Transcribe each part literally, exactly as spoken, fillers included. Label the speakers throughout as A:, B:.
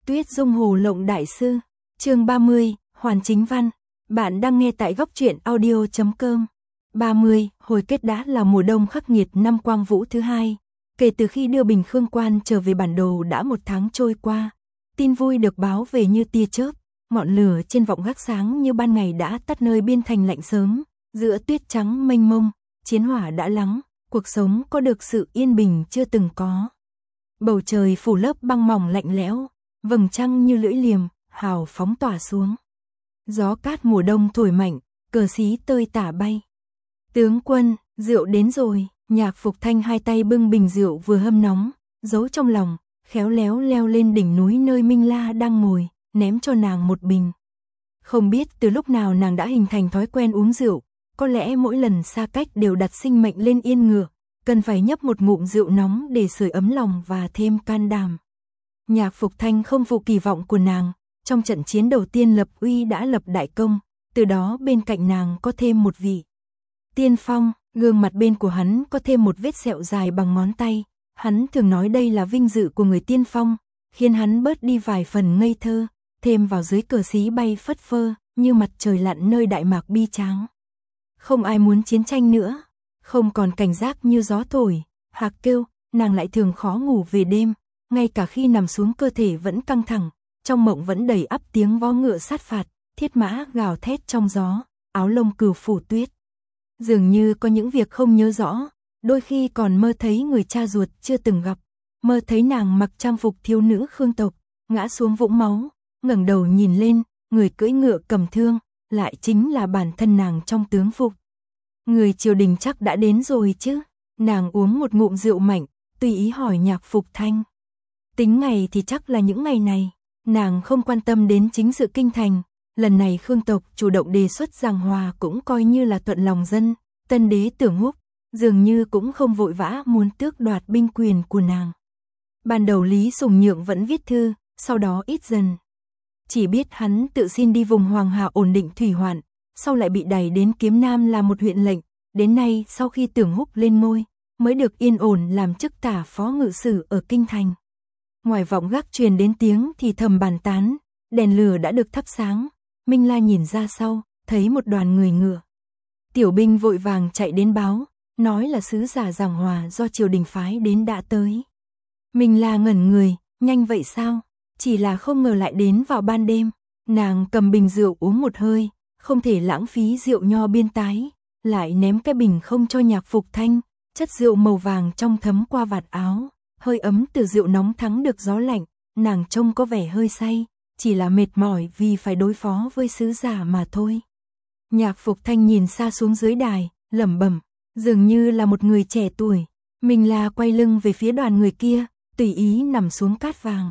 A: Tuyết Dung Hồ Lộng Đại Sư, chương ba mươi, Hoàn Chính Văn. Bạn đang nghe tại góc truyện audio chấm com. ba mươi, hồi kết đã là mùa đông khắc nghiệt năm Quang Vũ thứ hai. Kể từ khi đưa Bình Khương Quan trở về bản đồ đã một tháng trôi qua. Tin vui được báo về như tia chớp, ngọn lửa trên vọng gác sáng như ban ngày đã tắt nơi biên thành lạnh sớm. Giữa tuyết trắng mênh mông, chiến hỏa đã lắng, cuộc sống có được sự yên bình chưa từng có. Bầu trời phủ lớp băng mỏng lạnh lẽo, vầng trăng như lưỡi liềm, hào phóng tỏa xuống. Gió cát mùa đông thổi mạnh, cờ xí tơi tả bay. Tướng quân, rượu đến rồi. Nhạc Phục Thanh hai tay bưng bình rượu vừa hâm nóng, giấu trong lòng, khéo léo leo lên đỉnh núi nơi Minh La đang ngồi, ném cho nàng một bình. Không biết từ lúc nào nàng đã hình thành thói quen uống rượu, có lẽ mỗi lần xa cách đều đặt sinh mệnh lên yên ngựa, cần phải nhấp một ngụm rượu nóng để sưởi ấm lòng và thêm can đảm. Nhạc Phục Thanh không phụ kỳ vọng của nàng, trong trận chiến đầu tiên lập uy đã lập đại công, từ đó bên cạnh nàng có thêm một vị tiên phong. Gương mặt bên của hắn có thêm một vết sẹo dài bằng ngón tay, hắn thường nói đây là vinh dự của người tiên phong, khiến hắn bớt đi vài phần ngây thơ, thêm vào dưới cờ xí bay phất phơ, như mặt trời lặn nơi Đại Mạc bi tráng. Không ai muốn chiến tranh nữa, không còn cảnh giác như gió thổi, hạc kêu, nàng lại thường khó ngủ về đêm, ngay cả khi nằm xuống cơ thể vẫn căng thẳng, trong mộng vẫn đầy ắp tiếng vó ngựa sát phạt, thiết mã gào thét trong gió, áo lông cừu phủ tuyết. Dường như có những việc không nhớ rõ, đôi khi còn mơ thấy người cha ruột chưa từng gặp, mơ thấy nàng mặc trang phục thiếu nữ Khương tộc, ngã xuống vũng máu, ngẩng đầu nhìn lên, người cưỡi ngựa cầm thương, lại chính là bản thân nàng trong tướng phục. Người triều đình chắc đã đến rồi chứ? Nàng uống một ngụm rượu mạnh, tùy ý hỏi Nhạc Phục Thanh. Tính ngày thì chắc là những ngày này, nàng không quan tâm đến chính sự kinh thành. Lần này Khương tộc chủ động đề xuất giảng hòa cũng coi như là thuận lòng dân, tân đế Tưởng Húc dường như cũng không vội vã muốn tước đoạt binh quyền của nàng. Ban đầu Lý Sùng Nhượng vẫn viết thư, sau đó ít dần. Chỉ biết hắn tự xin đi vùng Hoàng Hà ổn định thủy hoạn, sau lại bị đẩy đến Kiếm Nam làm một huyện lệnh, đến nay sau khi Tưởng Húc lên ngôi, mới được yên ổn làm chức tả phó ngự sử ở Kinh Thành. Ngoài vọng gác truyền đến tiếng thì thầm bàn tán, đèn lửa đã được thắp sáng. Minh La nhìn ra sau, thấy một đoàn người ngựa. Tiểu binh vội vàng chạy đến báo, nói là sứ giả giảng hòa do triều đình phái đến đã tới. Minh La ngẩn người, nhanh vậy sao? Chỉ là không ngờ lại đến vào ban đêm. Nàng cầm bình rượu uống một hơi, không thể lãng phí rượu nho biên tái, lại ném cái bình không cho Nhạc Phục Thanh, chất rượu màu vàng trong thấm qua vạt áo, hơi ấm từ rượu nóng thắng được gió lạnh, nàng trông có vẻ hơi say. Chỉ là mệt mỏi vì phải đối phó với sứ giả mà thôi. Nhạc Phục Thanh nhìn xa xuống dưới đài, lẩm bẩm, dường như là một người trẻ tuổi. Minh La quay lưng về phía đoàn người kia, tùy ý nằm xuống cát vàng.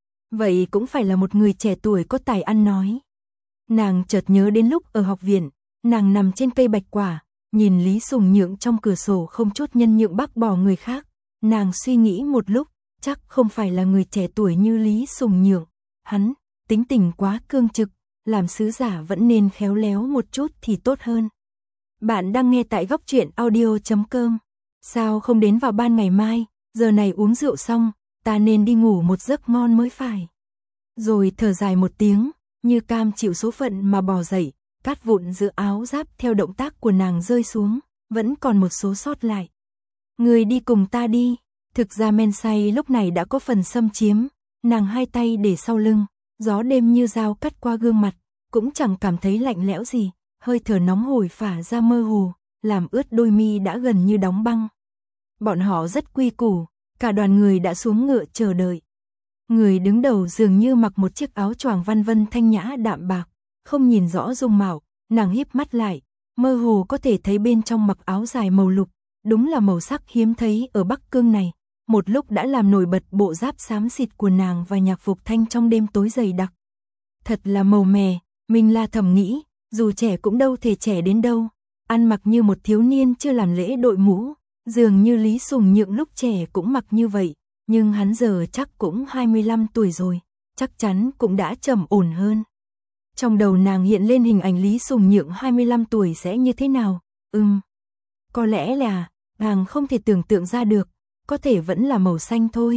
A: Vậy cũng phải là một người trẻ tuổi có tài ăn nói. Nàng chợt nhớ đến lúc ở học viện, nàng nằm trên cây bạch quả, nhìn Lý Sùng Nhượng trong cửa sổ không chút nhân nhượng bác bỏ người khác. Nàng suy nghĩ một lúc, chắc không phải là người trẻ tuổi như Lý Sùng Nhượng. Hắn tính tình quá cương trực, làm sứ giả vẫn nên khéo léo một chút thì tốt hơn. Bạn đang nghe tại góc truyện audio chấm com. Sao không đến vào ban ngày mai, giờ này uống rượu xong, ta nên đi ngủ một giấc ngon mới phải. Rồi thở dài một tiếng, như cam chịu số phận mà bò dậy, cát vụn giữa áo giáp theo động tác của nàng rơi xuống, vẫn còn một số sót lại. Người đi cùng ta đi. Thực ra men say lúc này đã có phần xâm chiếm, nàng hai tay để sau lưng. Gió đêm như dao cắt qua gương mặt, cũng chẳng cảm thấy lạnh lẽo gì, hơi thở nóng hổi phả ra mơ hồ, làm ướt đôi mi đã gần như đóng băng. Bọn họ rất quy củ, cả đoàn người đã xuống ngựa chờ đợi. Người đứng đầu dường như mặc một chiếc áo choàng văn vân thanh nhã đạm bạc, không nhìn rõ dung mạo, nàng híp mắt lại, mơ hồ có thể thấy bên trong mặc áo dài màu lục, đúng là màu sắc hiếm thấy ở Bắc Cương này. Một lúc đã làm nổi bật bộ giáp xám xịt của nàng và Nhạc Phục Thanh trong đêm tối dày đặc. Thật là màu mè, Minh La thầm nghĩ, dù trẻ cũng đâu thể trẻ đến đâu, ăn mặc như một thiếu niên chưa làm lễ đội mũ, dường như Lý Sùng Nhượng lúc trẻ cũng mặc như vậy, nhưng hắn giờ chắc cũng hai mươi lăm tuổi rồi, chắc chắn cũng đã trầm ổn hơn. Trong đầu nàng hiện lên hình ảnh Lý Sùng Nhượng hai mươi lăm tuổi sẽ như thế nào, ừm, có lẽ là, nàng không thể tưởng tượng ra được. Có thể vẫn là màu xanh thôi,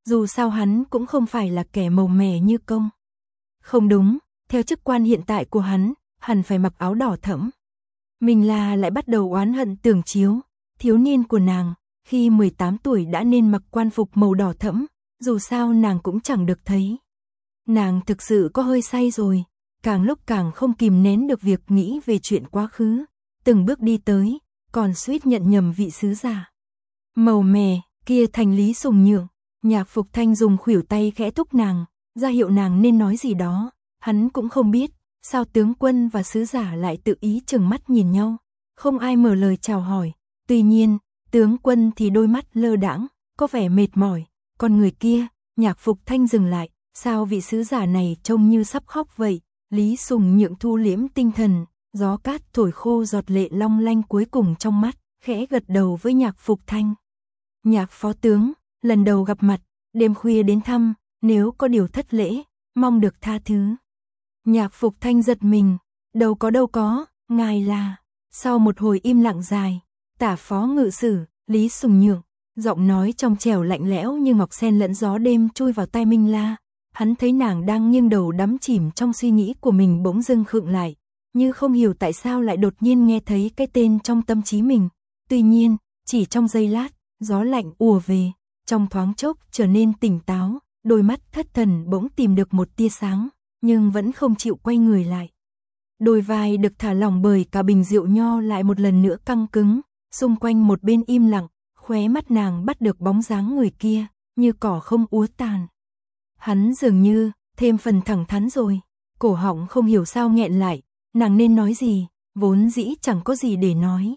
A: dù sao hắn cũng không phải là kẻ màu mè như công. Không đúng, theo chức quan hiện tại của hắn, hẳn phải mặc áo đỏ thẫm. Mình là lại bắt đầu oán hận Tưởng Chiếu, thiếu niên của nàng, khi mười tám tuổi đã nên mặc quan phục màu đỏ thẫm, dù sao nàng cũng chẳng được thấy. Nàng thực sự có hơi say rồi, càng lúc càng không kìm nén được việc nghĩ về chuyện quá khứ, từng bước đi tới, còn suýt nhận nhầm vị sứ giả. Màu mè, kia thành Lý Sùng Nhượng, Nhạc Phục Thanh dùng khuỷu tay khẽ thúc nàng, ra hiệu nàng nên nói gì đó, hắn cũng không biết, sao tướng quân và sứ giả lại tự ý chừng mắt nhìn nhau, không ai mở lời chào hỏi, tuy nhiên, tướng quân thì đôi mắt lơ đãng, có vẻ mệt mỏi, còn người kia, Nhạc Phục Thanh dừng lại, sao vị sứ giả này trông như sắp khóc vậy, Lý Sùng Nhượng thu liễm tinh thần, gió cát thổi khô giọt lệ long lanh cuối cùng trong mắt, khẽ gật đầu với Nhạc Phục Thanh. Nhạc phó tướng, lần đầu gặp mặt, đêm khuya đến thăm, nếu có điều thất lễ, mong được tha thứ. Nhạc Phục Thanh giật mình, đâu có đâu có, ngài là. Sau một hồi im lặng dài, tả phó ngự sử, Lý Sùng Nhượng, giọng nói trong trẻo lạnh lẽo như ngọc sen lẫn gió đêm chui vào tai Minh La. Hắn thấy nàng đang nghiêng đầu đắm chìm trong suy nghĩ của mình bỗng dưng khựng lại, như không hiểu tại sao lại đột nhiên nghe thấy cái tên trong tâm trí mình. Tuy nhiên, chỉ trong giây lát, gió lạnh ùa về, trong thoáng chốc trở nên tỉnh táo, đôi mắt thất thần bỗng tìm được một tia sáng, nhưng vẫn không chịu quay người lại. Đôi vai được thả lỏng bởi cả bình rượu nho lại một lần nữa căng cứng, xung quanh một bên im lặng, khóe mắt nàng bắt được bóng dáng người kia, như cỏ không úa tàn. Hắn dường như, thêm phần thẳng thắn rồi, cổ họng không hiểu sao nghẹn lại, nàng nên nói gì, vốn dĩ chẳng có gì để nói.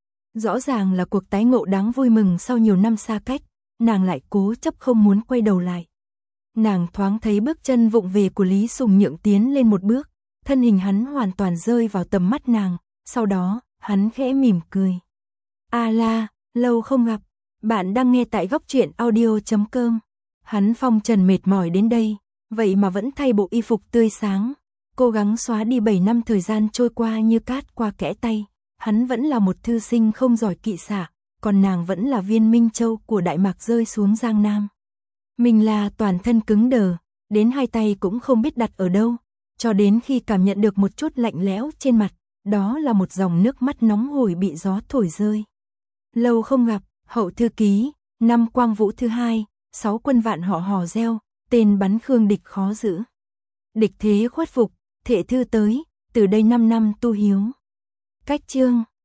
A: Rõ ràng là cuộc tái ngộ đáng vui mừng sau nhiều năm xa cách, nàng lại cố chấp không muốn quay đầu lại. Nàng thoáng thấy bước chân vụng về của Lý Sùng Nhượng tiến lên một bước, thân hình hắn hoàn toàn rơi vào tầm mắt nàng, sau đó, hắn khẽ mỉm cười. A la, lâu không gặp, bạn đang nghe tại góc truyện audio chấm com. Hắn phong trần mệt mỏi đến đây, vậy mà vẫn thay bộ y phục tươi sáng, cố gắng xóa đi bảy năm thời gian trôi qua như cát qua kẽ tay. Hắn vẫn là một thư sinh không giỏi kỵ xạ, còn nàng vẫn là viên minh châu của Đại Mạc rơi xuống Giang Nam. Mình là toàn thân cứng đờ, đến hai tay cũng không biết đặt ở đâu, cho đến khi cảm nhận được một chút lạnh lẽo trên mặt, đó là một dòng nước mắt nóng hổi bị gió thổi rơi. Lâu không gặp, hậu thư ký, năm Quang Vũ thứ hai, sáu quân vạn họ hò reo, tên bắn Khương địch khó giữ. Địch thế khuất phục, thệ thư tới, từ đây năm năm tu hiếu. Cách chương